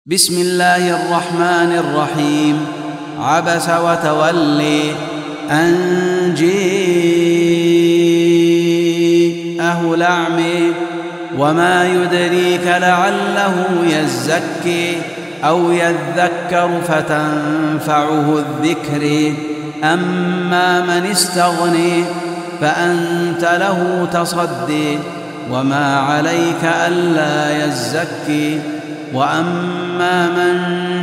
بسم الله الرحمن الرحيم. عبس وتولي أن جيءه الأعمى وما يدريك لعله يزكي أو يذكر فتنفعه الذكر أما من استغني فأنت له تصدي وما عليك ألا يزكي وأما من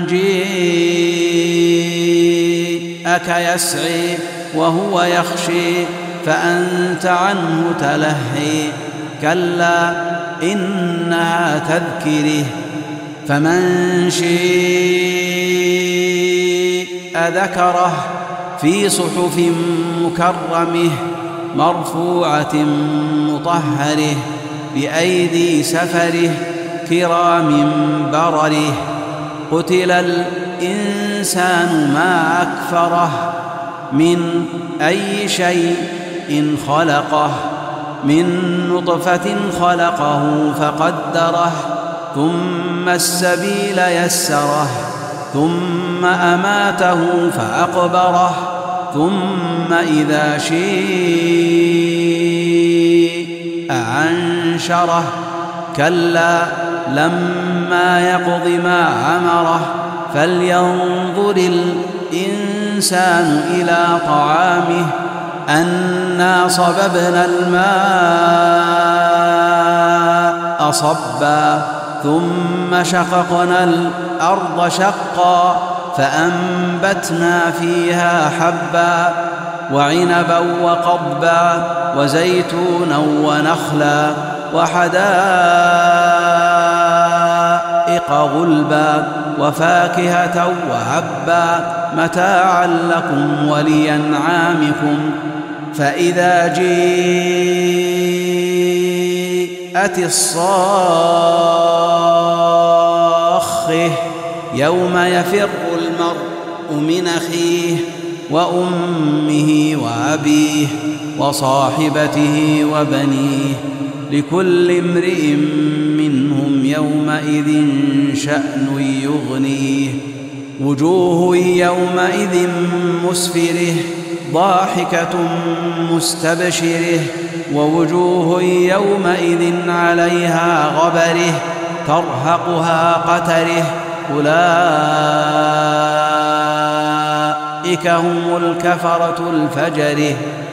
جيءك يسعي وهو يخشي فأنت عنه تلهي كلا إنها تذكره فمن شيء ذكره في صحف مكرمه مرفوعة مطهره بأيدي سفره كرام برره. قتل الإنسان ما أكفره من أي شيء خلقه من نطفة خلقه فقدره ثم السبيل يسره ثم أماته فأقبره ثم إذا شيء أنشره كلا لما يقض ما أمره فلينظر الإنسان إلى طعامه أنا صببنا الماء صبا ثم شققنا الأرض شقا فأنبتنا فيها حبا وعنبا وقضبا وزيتونا ونخلا وحدائق غلبا وفاكهة وهبا متاعا لكم ولأنعامكم. فإذا جاءت الصاخة يوم يفر المرء من أخيه وأمه وأبيه وصاحبته وبنيه لكل امرئ منهم يومئذ شأن يغنيه. وجوه يومئذ مسفرة ضاحكة مستبشرة ووجوه يومئذ عليها غبرة ترهقها قترة أولئك هم الكفرة الفجرة.